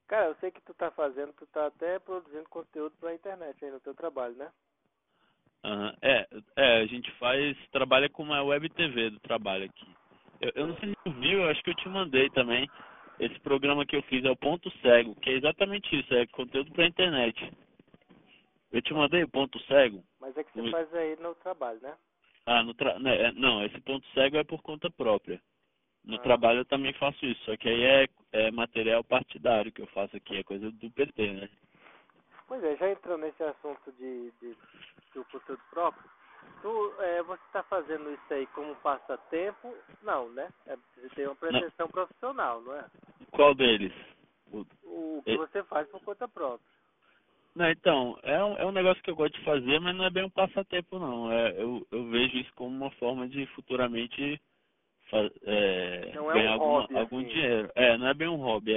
Cara, eu sei que tu tá até produzindo conteúdo pra internet aí no teu trabalho, né? Aham. A gente trabalha com uma web TV do trabalho aqui. Eu não Sim. sei se tu viu, eu acho que eu te mandei também. Esse programa que eu fiz é o Ponto Cego, que é exatamente isso, é conteúdo pra internet. Eu te mandei o Ponto Cego. Mas é que você No- faz aí no trabalho, né? não, esse Ponto Cego é por conta própria. No Ah. trabalho eu também faço isso, só que aí é material partidário que eu faço aqui, é coisa do PT, né? Pois é, já entrou nesse assunto de do conteúdo próprio. Você tá fazendo isso aí como passatempo? Não, né? Você tem uma Não, pretensão profissional, não é? qual deles? O- O que e- você faz por conta própria. Não, então, é um negócio que eu gosto de fazer, mas não é bem um passatempo, não. Eu vejo isso como uma forma de futuramente Não é um ganhar hobby, algum assim. dinheiro. Não é bem um hobby,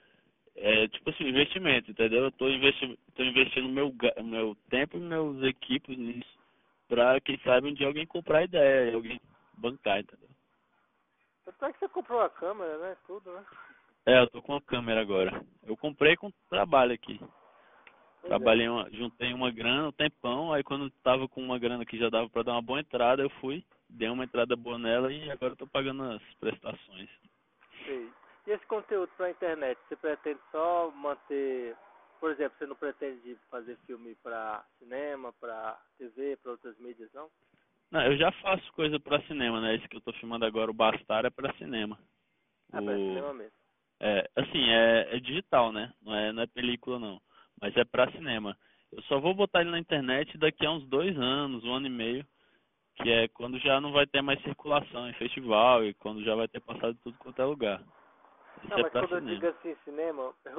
é tipo assim, investimento, entendeu? Tô investindo meu tempo e meus equipos nisso, pra quem sabe um dia alguém comprar a ideia e alguém bancar, entendeu? Tanto é que você comprou a câmera, né? Tudo, né? Eu tô com a câmera agora. Eu comprei com trabalho aqui. Pois é. Juntei uma grana, um tempão, aí quando tava com uma grana que já dava pra dar uma boa entrada, eu fui, dei uma entrada boa nela e agora eu tô pagando as prestações. Sei. E esse conteúdo pra internet, você pretende só manter... Por exemplo, você não pretende fazer filme pra cinema, pra TV, pra outras mídias, não? Não, eu já faço coisa pra cinema, né? Esse que eu tô filmando agora, o Bastar, é pra cinema. Ah, pra O, cinema mesmo. assim, é digital, né? Não é película não, mas é pra cinema. Eu só vou botar ele na internet daqui a uns 2 anos, um ano e meio, que é quando já não vai ter mais circulação em festival e quando já vai ter passado tudo quanto é lugar. Não, Isso é mas pra quando eu cinema. digo assim, cinema, eu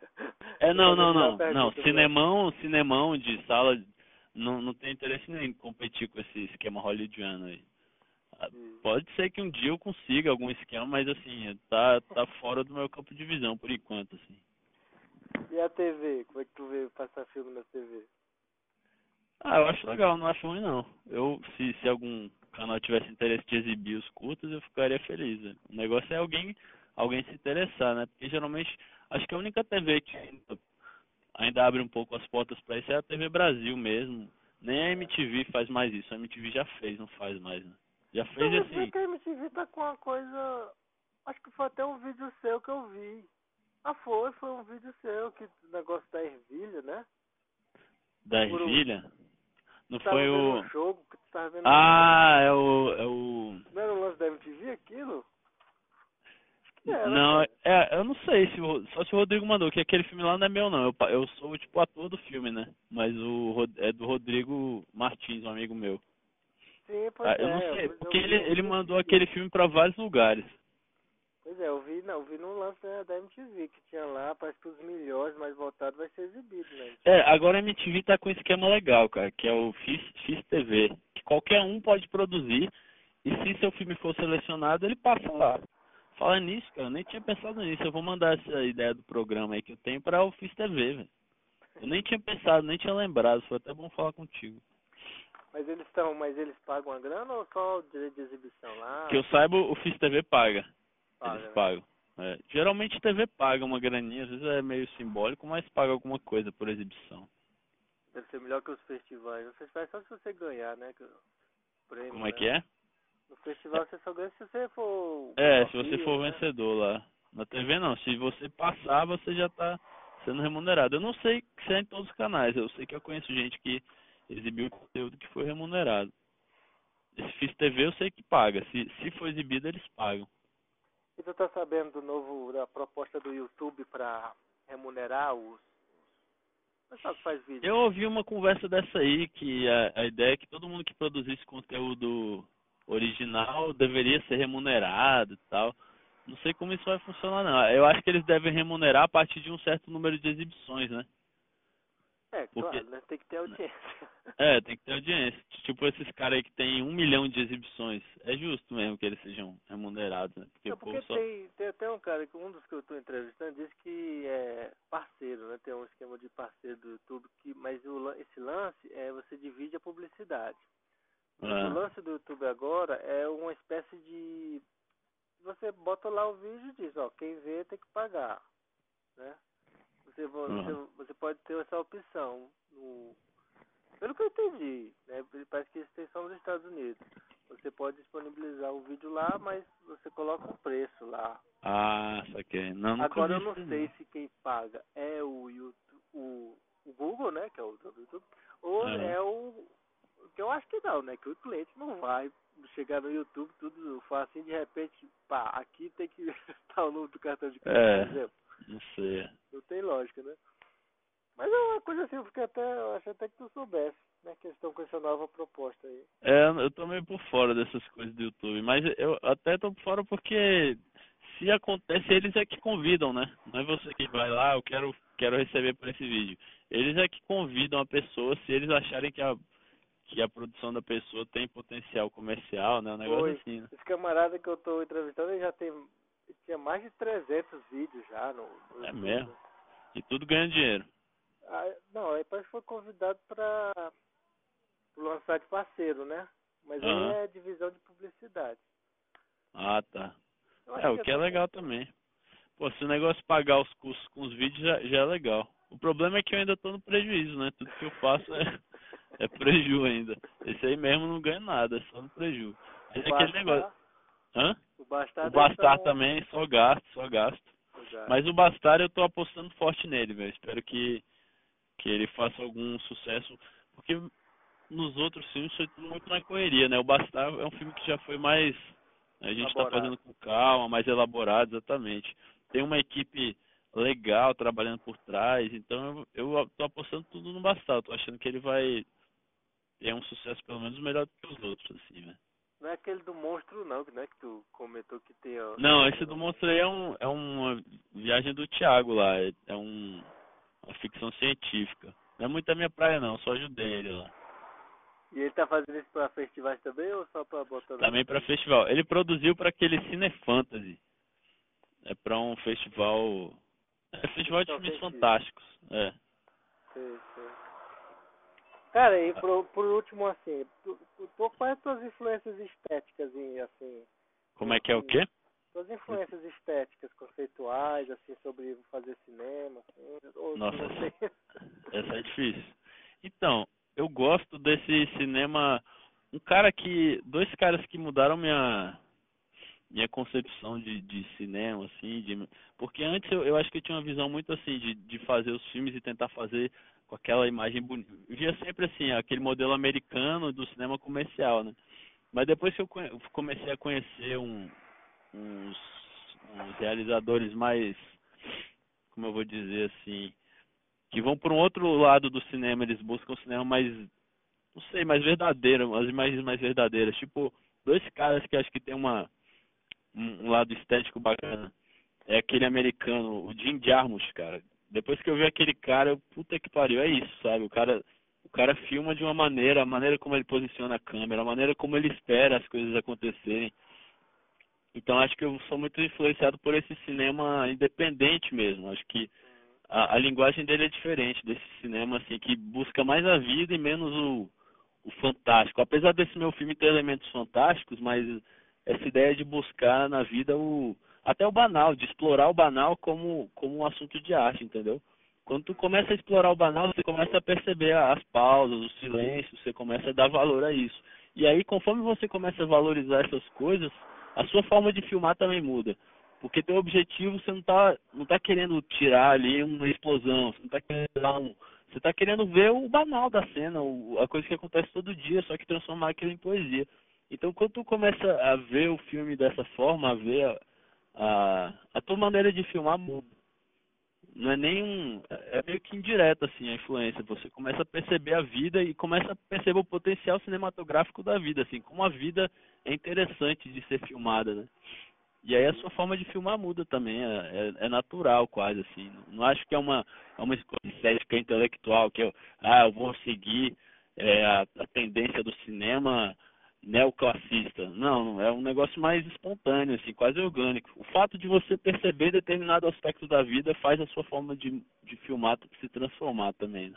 tô Não, não, fazendo uma não, não. pergunta mesmo. Cinemão de sala, não tem interesse nenhum em competir com esse esquema hollywoodiano aí. Ah, Hum. pode ser que um dia eu consiga algum esquema, mas assim, tá fora do meu campo de visão por enquanto, assim. E a TV? Como é que tu vê passar filme na TV? Eu acho legal, não acho ruim não. Se algum canal tivesse interesse de exibir os curtas, eu ficaria feliz, né? O negócio é alguém se interessar, né? Porque geralmente, acho que a única TV que ainda abre um pouco as portas para isso é a TV Brasil mesmo. Nem a É. MTV faz mais isso. A MTV já fez, não faz mais, né? Já Eu fez vi dizer assim. que a MTV tá com uma coisa. Acho que foi até um vídeo seu que eu vi. Ah, foi um vídeo seu, que o negócio da ervilha, né? Da Por um, ervilha. Não tu tava foi vendo um o. jogo, que tu tava vendo um jogo. Ah, é o. Não era um lance da MTV aquilo? Acho que era, Não, cara. eu não sei só se o Rodrigo mandou, que aquele filme lá não é meu não. Eu sou tipo ator do filme, né? Mas é do Rodrigo Martins, um amigo meu. Sim, Ah, pois eu não é, sei, porque eu ele vi esse mandou vídeo. aquele filme pra vários lugares. Pois é, eu vi num lance da MTV que tinha lá, parece que os melhores mais votados vai ser exibido na MTV. Agora a MTV tá com um esquema legal, cara, que é o X TV, que qualquer um pode produzir, e se seu filme for selecionado, ele passa lá. Falando nisso, cara, eu nem tinha pensado nisso. Eu vou mandar essa ideia do programa aí que eu tenho pra o X TV, velho. Eu nem tinha pensado, nem tinha lembrado, foi até bom falar contigo. Mas eles pagam a grana ou só o direito de exibição Que lá? eu saiba, o X TV paga. Eles Paga, né? pagam. Geralmente TV paga uma graninha, às vezes é meio simbólico, mas paga alguma coisa por exibição. Deve ser melhor que os festivais. Os festivais é só se você ganhar, né? Prêmio, Como é né? que é? No festival você só ganha se você for Se você melhor for filme, né? vencedor lá. Na TV não, se você passar, você já tá sendo remunerado. Eu não sei se é em todos os canais, eu sei que eu conheço gente que exibiu conteúdo que foi remunerado. Esse X TV eu sei que paga, se for exibido eles pagam. E tu tá sabendo da proposta do YouTube pra remunerar o pessoal que faz vídeo? Eu ouvi uma conversa dessa aí, que a ideia é que todo mundo que produzisse conteúdo original deveria ser remunerado e tal. Não sei como isso vai funcionar, não. Eu acho que eles devem remunerar a partir de um certo número de exibições, né? É, Porque, claro, né? Tem que ter audiência. tem que ter audiência. Tipo esses caras aí que tem 1 milhão de exibições. É justo mesmo que eles sejam remunerados, né? Porque o Não, povo porque só. tem até um cara, um dos que eu tô entrevistando, disse que é parceiro, né? Tem um esquema de parceiro do YouTube, mas esse lance é você divide a publicidade. Mas o Ah, lance do YouTube agora é uma espécie de... Você bota lá o vídeo e diz, ó, quem vê tem que pagar, né? Você pode ter essa opção. Pelo que eu entendi, né? Parece que isso tem só nos Estados Unidos. Você pode disponibilizar o vídeo lá, mas você coloca um preço lá. Ah, saquei. Não, nunca Agora vi eu não isso, sei não. se quem paga é o YouTube, o Google, né? Que é o YouTube, ou Aham. é o. Que eu acho que não, né? Que o cliente não vai chegar no YouTube, tudo faz assim, de repente, pá, aqui tem que estar o número do cartão de crédito, por É, exemplo. não sei. Não tem lógica, né? Mas é uma coisa assim, porque eu acho até que tu soubesse, né? Que eles estão com essa nova proposta aí. É, eu tô meio por fora dessas coisas do YouTube, mas eu até tô por fora porque se acontece, eles é que convidam, né? Não é você que vai lá, quero receber por esse vídeo. Eles é que convidam a pessoa se eles acharem que a produção da pessoa tem potencial comercial, né? Um negócio Foi. assim, né? Esse camarada que eu tô entrevistando, ele já tinha mais de 300 vídeos já no É YouTube, mesmo. né? E tudo ganha dinheiro. Ah, não, aí parece que foi convidado para lançar de parceiro, né? Mas aí Aham. é divisão de publicidade. Ah, tá. Eu É, acho o que que é até legal também. Pô, se o negócio pagar os custos com os vídeos já é legal. O problema é que eu ainda tô no prejuízo, né? Tudo que eu faço é preju ainda. Esse aí mesmo não ganha nada, é só no preju. o Mas é aquele negócio. Bastar, Hã? o O Bastar deve estar Bastar um também, só gasto, só gasto. lugar. Mas o Bastar eu tô apostando forte nele, velho. Espero que ele faça algum sucesso. Porque nos outros filmes foi tudo muito na correria, né? O Bastar é um filme que já foi mais. A gente tá Elaborado. fazendo com calma, mais elaborado, exatamente. Tem uma equipe legal trabalhando por trás, então eu tô apostando tudo no Bastar. Eu tô achando que ele vai ter um sucesso pelo menos melhor do que os outros, assim, né? Não é aquele do monstro não, né? Que tu comentou que tem, ó, Não, tem esse do no... monstro aí é uma viagem do Thiago lá. É uma ficção científica. Não é muito a minha praia, não. Só ajudei ele lá. E ele tá fazendo isso pra festivais também ou só pra botar no Também para YouTube? festival. Ele produziu para aquele Cine Fantasy. É para um festival. É festival de Ficção filmes científica. fantásticos. É. Sei, sei. Cara, e por último, assim, quais as tuas influências estéticas, assim, Como é que é o nesse... quê? Tuas influências estéticas, conceituais, assim, sobre fazer cinema, assim, ou tu Nossa, não tem... essa é difícil. Então, eu gosto desse cinema. Dois caras que mudaram minha concepção de cinema, assim, porque antes eu acho que eu tinha uma visão muito assim de fazer os filmes e tentar fazer com aquela imagem bonita. Eu via sempre assim, aquele modelo americano do cinema comercial, né? Mas depois que eu comecei a conhecer uns, uns realizadores mais, como eu vou dizer assim, que vão por um outro lado do cinema, eles buscam um cinema mais, não sei, mais verdadeiro, as imagens mais verdadeiras. Tipo, dois caras que acho que tem um lado estético bacana. É aquele americano, o Jim Jarmusch, cara. Depois que eu vi aquele cara, puta que pariu, é isso, sabe? O cara filma de uma maneira, a maneira como ele posiciona a câmera, a maneira como ele espera as coisas acontecerem. Então acho que eu sou muito influenciado por esse cinema independente mesmo. Acho que a linguagem dele é diferente desse cinema assim que busca mais a vida e menos o fantástico. Apesar desse meu filme ter elementos fantásticos, mas essa ideia de buscar na vida até o banal, de explorar o banal como um assunto de arte, entendeu? Quando tu começa a explorar o banal, você começa a perceber as pausas, os silêncios, você começa a dar valor a isso. E aí, conforme você começa a valorizar essas coisas, a sua forma de filmar também muda. Porque teu objetivo, você não tá querendo tirar ali uma explosão, você não tá querendo dar você está querendo ver o banal da cena, a coisa que acontece todo dia, só que transformar aquilo em poesia. Então, quando tu começa a ver o filme dessa forma, a ver a tua maneira de filmar muda. Não é nem é meio que indireto assim a influência. Você começa a perceber a vida e começa a perceber o potencial cinematográfico da vida, assim, como a vida é interessante de ser filmada, né? E aí a sua forma de filmar muda também, é natural quase, assim. Não acho que é uma escolha estética intelectual, eu vou seguir a tendência do cinema neoclassista. Não, é um negócio mais espontâneo, assim, quase orgânico. O fato de você perceber determinado aspecto da vida faz a sua forma de filmar se transformar também, né?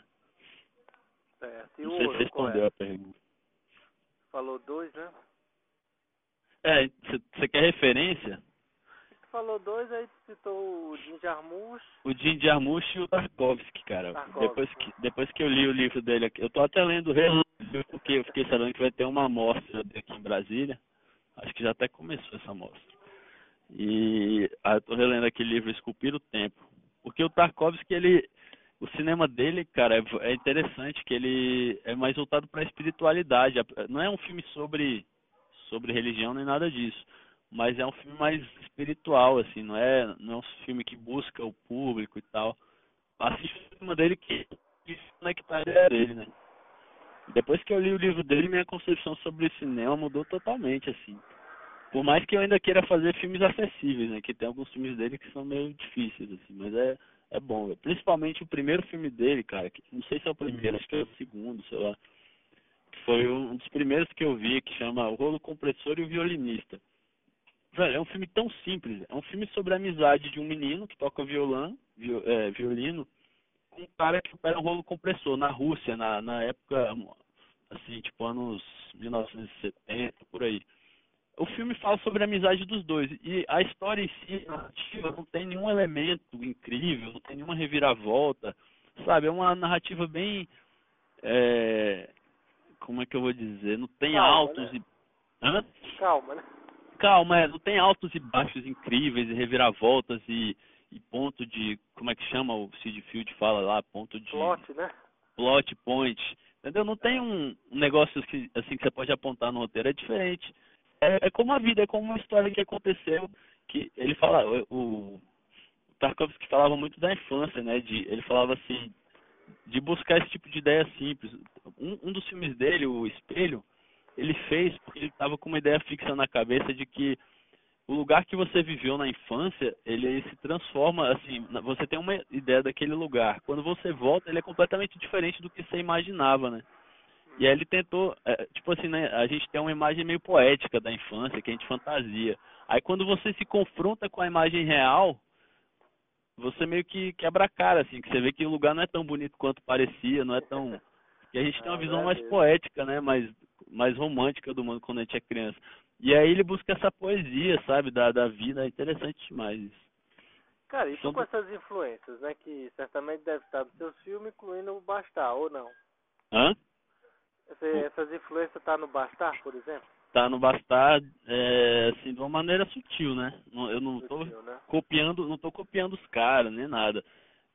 Certo. E o Não sei se outro, qual é? respondeu a pergunta. Falou dois, né? Você quer referência? falou dois, aí tu citou o Jim Jarmusch. O Jim Jarmusch e o Tarkovsky, cara. Tarkovsky. Depois que eu li o livro dele aqui, eu tô até lendo o livro porque eu fiquei sabendo que vai ter uma mostra aqui em Brasília. Acho que já até começou essa mostra. E eu tô relendo aquele livro Esculpir o Tempo. Porque o Tarkovsky, o cinema dele, cara, é interessante que ele é mais voltado para a espiritualidade. Não é um filme sobre religião nem nada disso, mas é um filme mais espiritual, assim, não é um filme que busca o público e tal. Assiste o cinema dele que se conectar a ideia dele, né? Depois que eu li o livro dele, minha concepção sobre cinema mudou totalmente, assim. Por mais que eu ainda queira fazer filmes acessíveis, né? Que tem alguns filmes dele que são meio difíceis, assim, mas é bom. Véio. Principalmente o primeiro filme dele, cara, que não sei se é o primeiro, acho que é o segundo, sei lá. Que foi um dos primeiros que eu vi, que chama O Rolo Compressor e o Violinista. Velho, é um filme tão simples. É um filme sobre a amizade de um menino que toca violino com um cara que opera um rolo compressor na Rússia, na época, assim, tipo anos 1970, por aí. O filme fala sobre a amizade dos dois. E a história em si, a narrativa, não tem nenhum elemento incrível, não tem nenhuma reviravolta, sabe? É uma narrativa bem... como é que eu vou dizer? Não tem Calma, altos né? e... Hã? Calma, né? Calma, não tem altos e baixos incríveis e reviravoltas e ponto de... Como é que chama? O Sid Field fala lá, ponto de... Plot, né? Plot point. Entendeu? Não tem um negócio que, assim, que você pode apontar no roteiro. É diferente. É como a vida, é como uma história que aconteceu, que ele fala, o Tarkovsky falava muito da infância, né? Ele falava assim, de buscar esse tipo de ideia simples. Um dos filmes dele, O Espelho, ele fez porque ele estava com uma ideia fixa na cabeça de que o lugar que você viveu na infância, ele se transforma, assim, você tem uma ideia daquele lugar. Quando você volta, ele é completamente diferente do que você imaginava, né? E aí ele tentou, tipo assim, né, a gente tem uma imagem meio poética da infância, que a gente fantasia. Aí quando você se confronta com a imagem real, você meio que quebra a cara, assim, que você vê que o lugar não é tão bonito quanto parecia, não é tão... E a gente tem uma visão Não é mais mesmo. poética, né, mais romântica do mundo quando a gente é criança. E aí ele busca essa poesia, sabe, da vida, é interessante demais isso. Cara, e tu São com essas influências, né? Que certamente deve estar nos seus filmes, incluindo o Bastar, ou não? Hã? Essas influências tá no Bastar, por exemplo? Tá no Bastar, assim, de uma maneira sutil, né? Eu não tô Sutil, né? copiando os caras, nem nada.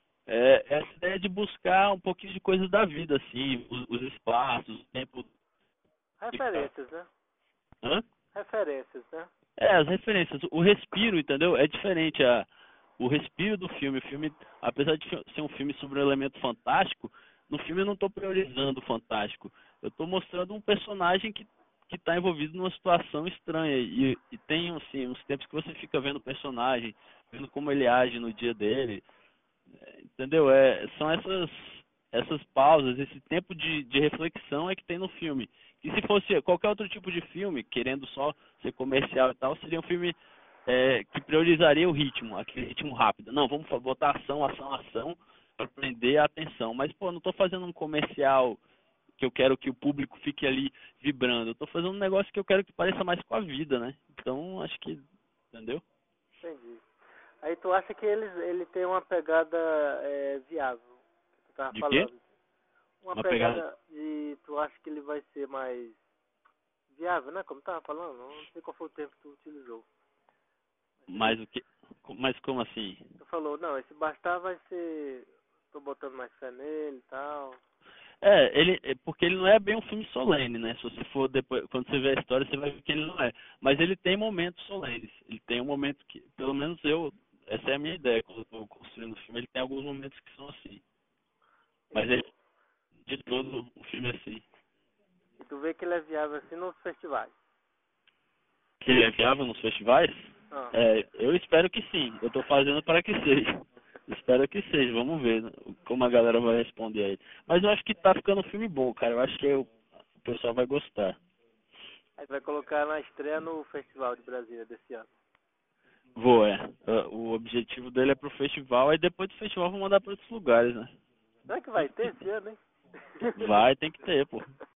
Essa ideia de buscar um pouquinho de coisas da vida, assim, os espaços, o tempo. Referências, né? Hã? Referências, né? As referências, o respiro, entendeu? É diferente o respiro do filme. O filme, apesar de ser um filme sobre um elemento fantástico, no filme eu não estou priorizando o fantástico. Eu estou mostrando um personagem que está envolvido numa situação estranha. E tem, assim, uns tempos que você fica vendo o personagem, vendo como ele age no dia dele. Entendeu? São essas pausas, esse tempo de reflexão é que tem no filme. E se fosse qualquer outro tipo de filme, querendo só ser comercial e tal, seria um filme que priorizaria o ritmo, aquele ritmo rápido. Não, vamos botar ação, ação, ação, para prender a atenção. Mas, pô, não estou fazendo um comercial que eu quero que o público fique ali vibrando. Eu estou fazendo um negócio que eu quero que pareça mais com a vida, né? Então, acho que... Entendeu? Entendi. Aí tu acha que ele tem uma pegada viável, que tu tava De quê? falando. Uma Uma pegada... pegada de... Tu acha que ele vai ser mais viável, né? Como tu tava falando, não sei qual foi o termo que tu utilizou. Mas o que... Mas como assim? Tu falou, não, esse Bastar vai ser... Tô botando mais fé nele e tal. Porque ele não é bem um filme solene, né? Se você for depois, quando você vê a história, você vai ver que ele não é. Mas ele tem momentos solenes. Ele tem um momento que, pelo menos essa é a minha ideia quando eu estou construindo o filme, ele tem alguns momentos que são assim. Mas ele, de todo o filme é assim. E tu vê que ele é viável assim nos festivais. Que ele é viável nos festivais? Ah. Eu espero que sim. Eu estou fazendo para que seja. Espero que seja. Vamos ver, né, como a galera vai responder aí. Mas eu acho que tá ficando um filme bom, cara. Eu acho que o pessoal vai gostar. Aí tu vai colocar na estreia no Festival de Brasília desse ano. O objetivo dele é pro festival, aí depois do festival vou mandar para outros lugares, né? Será que vai ter esse ano, hein? Vai, tem que ter, pô.